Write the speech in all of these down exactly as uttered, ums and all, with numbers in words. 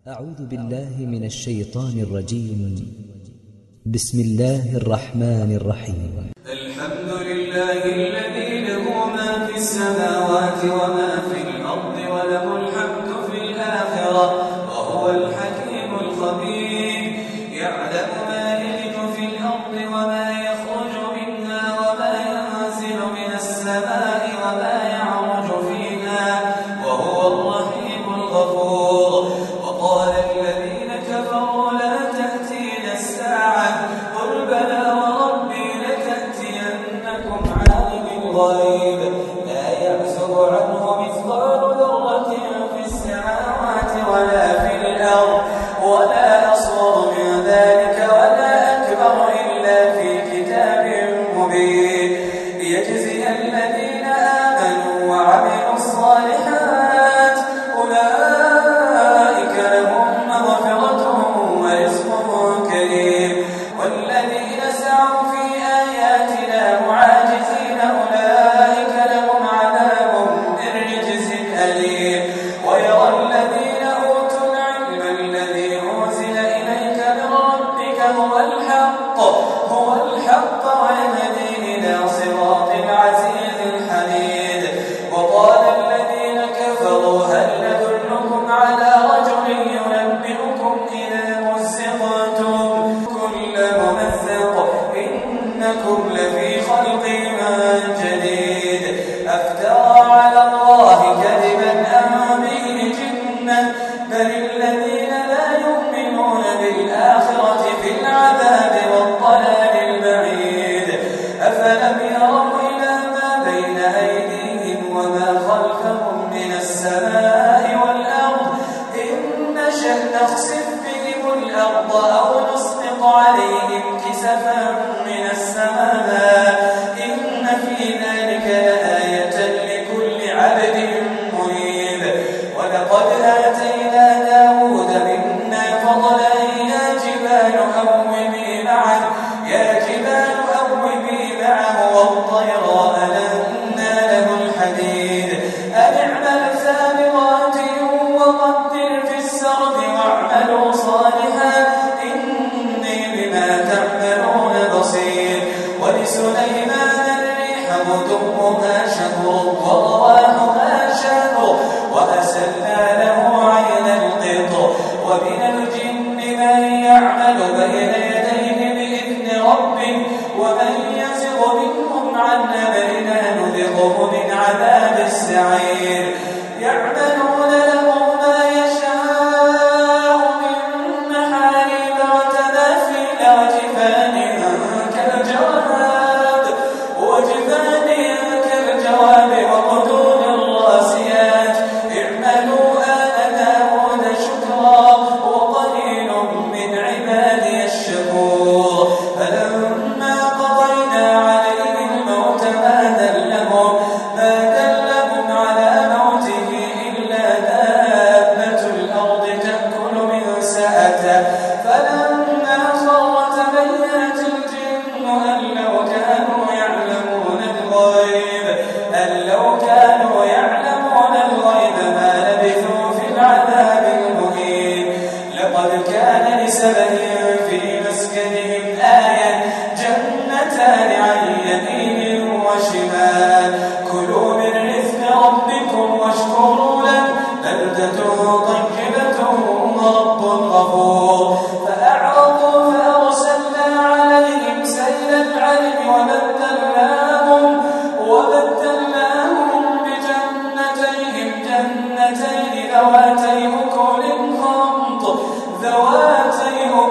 أعوذ بالله من الشيطان الرجيم. بسم الله الرحمن الرحيم. الحمد لله الذي له ما في السماوات وما في الأرض وله الحمد في الآخرة وهو الحكيم الخبير. يعلم ما يلج في الأرض وما يخرج منها وما ينزل من السماء وما يعرج فيها وهو الرحيم الغفور. وقال الذين كفروا لا تأتينا الساعة قل بلى وربي لتأتينكم عالم الغيب لا يعزب عنه مثقال ذرة في السماوات ولا في الأرض ولا أصغر من ذلك ولا أكبر إلا في كتاب مبين ليجزي الذين آمنوا وعملوا الصالحات أولئك لهم مغفرة ورزق كريم والذين سعوا في آياتنا معاجزين أولئك لهم عذاب من رجز أليم. ويرى الذين أوتوا العلم الذي أنزل إليك من ربك هو الحق هو الحق ويهدي إلى صراط العزيز الحميد. وقال الذين كفروا هل ندلكم على رجل ينبئكم إذا مزقتم كل ممزق إنكم لفي خلق جديد أفترى على الله كذبا أم به جنة بل الذين لا يؤمنون بالآخرة في العذاب والضلال البعيد. أفلم يروا إلى ما بين أيديهم وما خلفهم من السماء والأرض إن نشأ نخسف بهم الأرض أو نسقط عليهم كسفا من السماء إن في ذلك لآية لكل عبد منيب. ولقد آتينا داود منا فضلا يا جبال أوبي معه يا جبال أوبي معه والطير ألنا له الحديد أن اعمل سابغات وقدر في السرد واعملوا صالحا إني بما تعملون بصير. ولسليمان الريح غدوها شهر ورواحها شهر وأسلنا له عين القط. ومن الجن من يعمل بين يديه بإذن ربه ومن يزغ منهم عن أمرنا نذقه من عذاب السعير. يعملون له ما يشاء من محاريب وتماثيل وجفان كالجواب وجفان كالجواب وقدور الراسيات اعملوا آل داود شكرا وقليل من عبادي الشكور. فلما قضينا عليه الموت ما دلهم ما دلهم على موته إلا دابة الأرض تأكل من سأته فلما خر تبينت الجن أن لو كانوا يعلمون الغيب أن لو كانوا يعلمون الغيب ما لبثوا في العذاب المهين. لقد كان لسبأ في مسكنهم آية جنتان عن يمين وشمال كلوا من رزق ربكم واشكروا له بلدة طيبة ورب غفور. فأعرضوا فأرسلنا عليهم سيل العلم وبدلناهم وبدلناهم بجنتيهم جنتين ذواتي أكل خمط ذواتي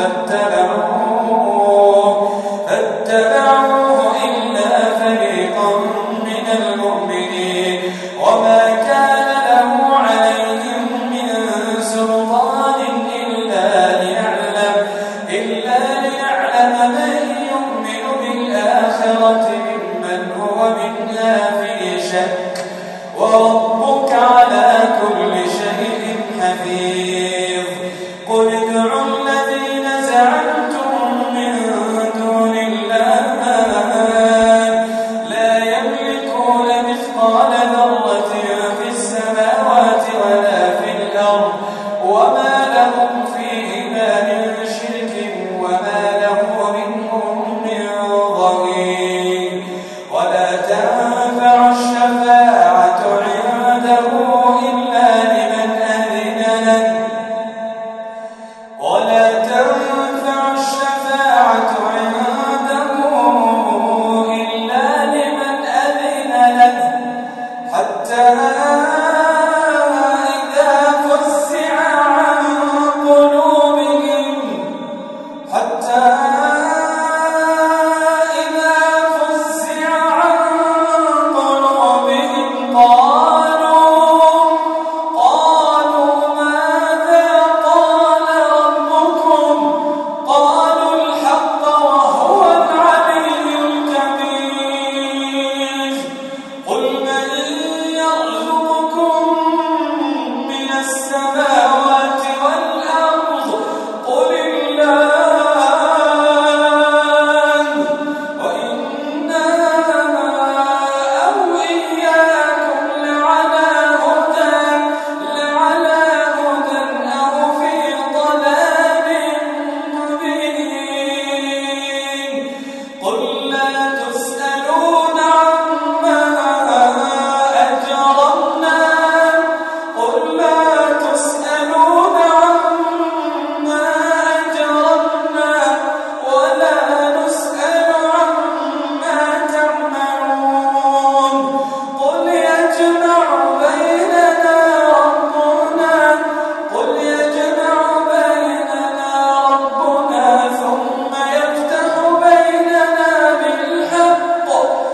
فاتبعوه فاتبعوه إلا فريقا من المؤمنين وما كان له عليهم من سلطان إلا ليعلم إلا ليعلم من يؤمن بالآخرة ممن هو منها في شك وربك على كل شيء حفيظ قل ادعوا الذين زعمتم من دون الله لا يملكون مثقال ذرة في السماوات ولا في الأرض وما لهم فيهما من شرك وما له منهم من ظهير ولا تنفع الشفاعة عنده إلا لمن أذن له ولا تنفع الشفاعة عنده إلا لمن أذن له حتى إذا فزع عن قلوبهم حتى إذا فزع عن قلوبهم قالوا قالوا ماذا قال ربكم قالوا الحق وهو العلي الكبير قل من يرزقكم من السماوات والأرض قل الله وإنا أو إياكم لعلى هدى لعلى هدى أو في ضلال مبين قل لا تسألون عما أجرمنا قل لا تسألون عما أجرمنا ولا نسأل عما تعملون قل يجمع بيننا ربنا قل يجمع بيننا ربنا ثم يفتح بيننا بالحق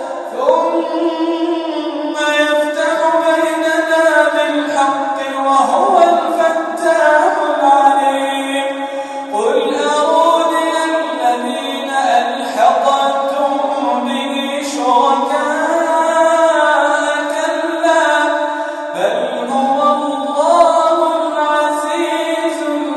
ثم يفتح بيننا بالحق وهو الفتاح العليم قل أروني الذين ألحقتم به شركاء كلا بل هو الله العزيز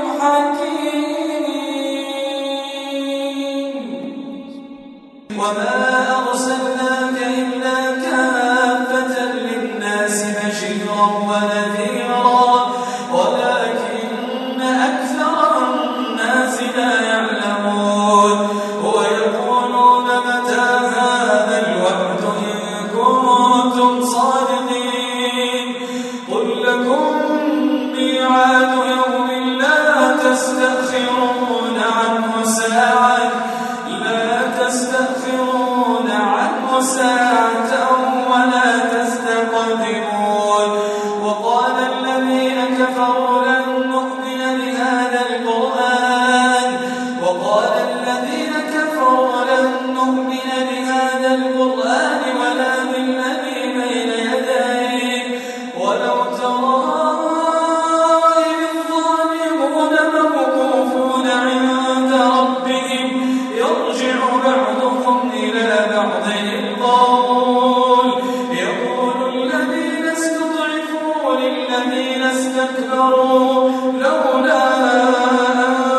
الحكيم وما أرسلناك إلا كافة للناس بشيرا ونذيرا ولكن أكثر الناس لا يعلمون ويقولون متى هذا الوعد إن كنتم صادقين قل لكم ميعاد يوم لا تستأخرون عنه ساعة لا تستأخرون عنه ساعة ولا تستقدمون وقال الذين كفروا لن نؤمن بهذا القرآن وقال الذين كفروا لن نؤمن بهذا القرآن ولا بالذي بين يديه ولو ترى إذ الظالمون موقوفون عند ربهم يرجع بعضهم إلى بعض القول يقول الذين استضعفوا للذين استكبروا لولا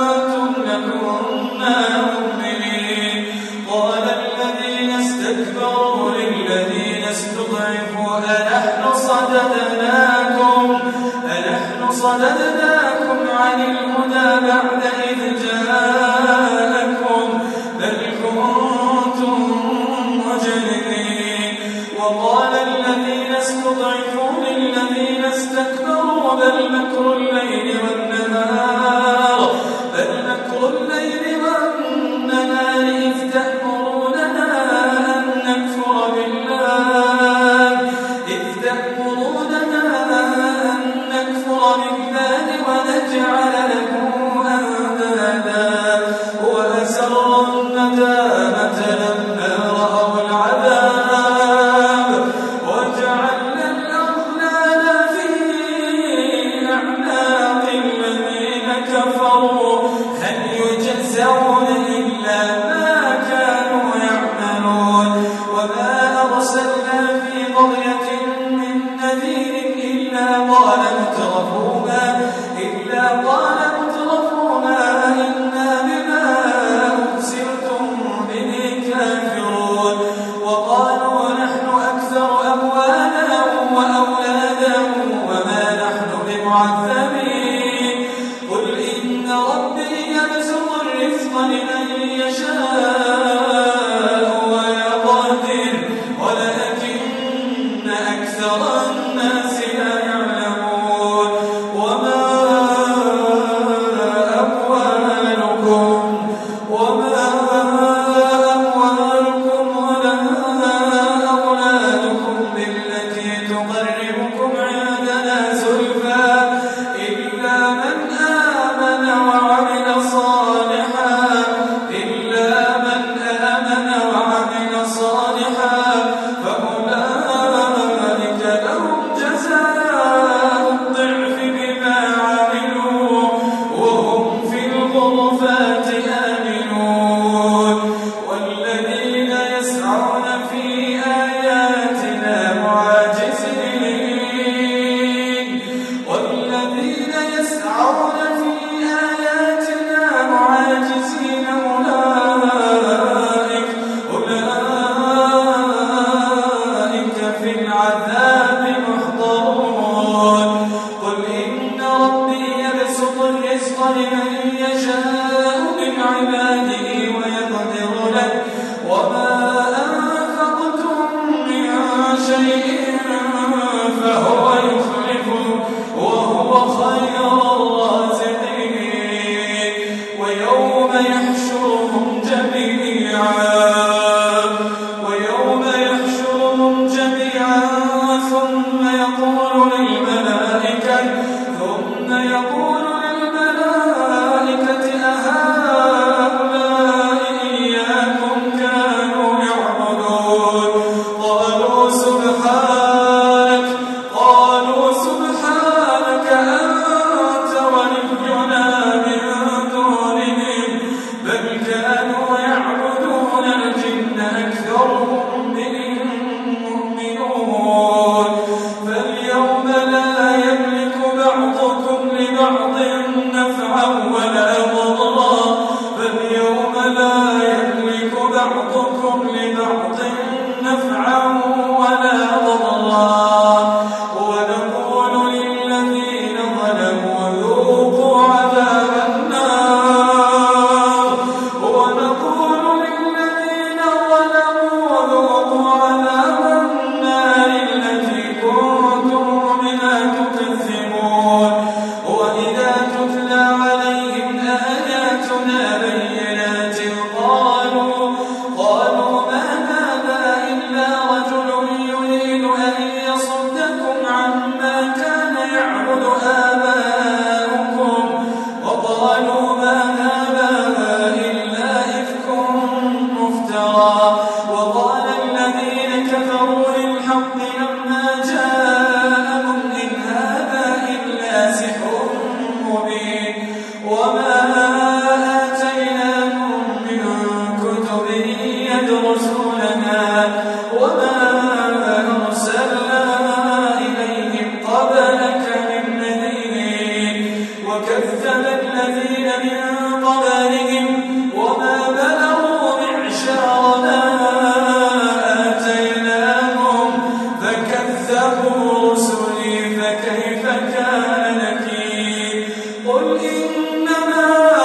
كفروا هل يجزون إلا ما كانوا يعملون وما أرسلنا في قرية من نذير إلا قال مترفوها إلا قال مترفوها إنا بما أرسلتم به كافرون وقالوا نحن أكثر أموالا وأولادا وما نحن بمعذبين قل إن ربي يبسط الرزق لمن يشاء ويقدر ولكن أكثر الناس لا يعلمون وما أموالكم وما أموالكم ولا أولادكم بالتي تقربكم عندنا زلفى إلا من آمن وعمل صالحا إلا من آمن وعمل صالحا فأولئك لهم جزاء الضعف بما عملوا وهم في الغرفات آمنون والذين يسعون في آياتنا معاجزين والذين يسعون في آياتنا معاجزين أولئك أولئك في العذاب محضرون قل إن ربي يبسط الرزق لمن يشاء من عباده ويقدر له وما أنفقتم من شيء فهو يخلفه وهو خير الرازقين ويوم يحشرهم جميعا ويوم يحشرهم جميعا ثم يقول للملائكة ثم يقول للملائكة أهؤلاء إياكم كانوا يعبدون قالوا سبحانك قالوا سبحانك أنت ولينا من دونهم بل كانوا يعبدون الجن أكثرهم بهم مؤمنون فاليوم لا يملك بعضكم لبعض نفعا ولا ضرا فاليوم لا يملك بعضكم لبعض نفعا ولا ضرا ونقول للذين ظلموا ذوقوا عذاب النار ونقول للذين ظلموا ذوقوا عذاب النار التي كنتم منها تكذبون وإذا تتلى عليهم آياتنا بينات قالوا قالوا ما هذا إلا رجل يريد أن يصدكم عما كان يعبد آباؤكم وقالوا ما هذا إلا إفك مفترى وقال الذين كفروا للحق لما جاءهم إن هذا إلا سحر مبين وما آتيناهم من كتب يدرسونها وما أرسلنا إليهم قبلك من نذير وكذب الذين من قبلهم وما بلغوا معشار ما آتيناهم فكذبوا رسلي فكيف كان نكير قل إنما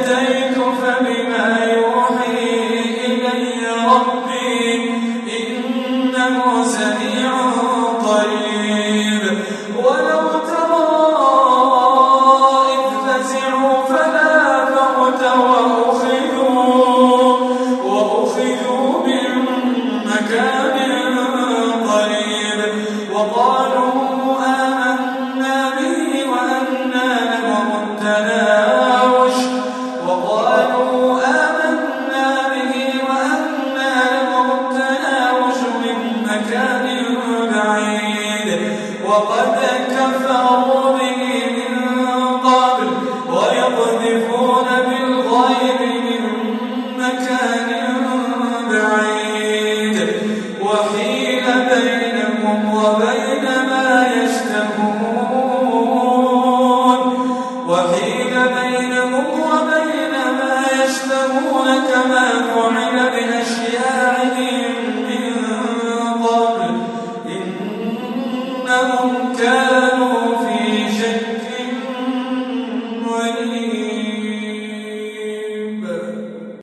اهْتَدَيْتُ فَبِمَا يُوحِي إِلَيَّ رَبِّي إِنَّهُ سَمِيعٌ قَرِيبٌ وَلَوْ تَرَىٰ إِذْ فَزِعُوا فَلَا فَوْتَ وَأُخِذُوا مِن مَّكَانٍ قَرِيبٍ وَقَالُوا آمَنَّا بِهِ وَأَنَّىٰ لَهُمُ التَّنَاوُشُ مِن مَّكَانٍ بَعِيدٍ وَقَدْ كَفَرُوا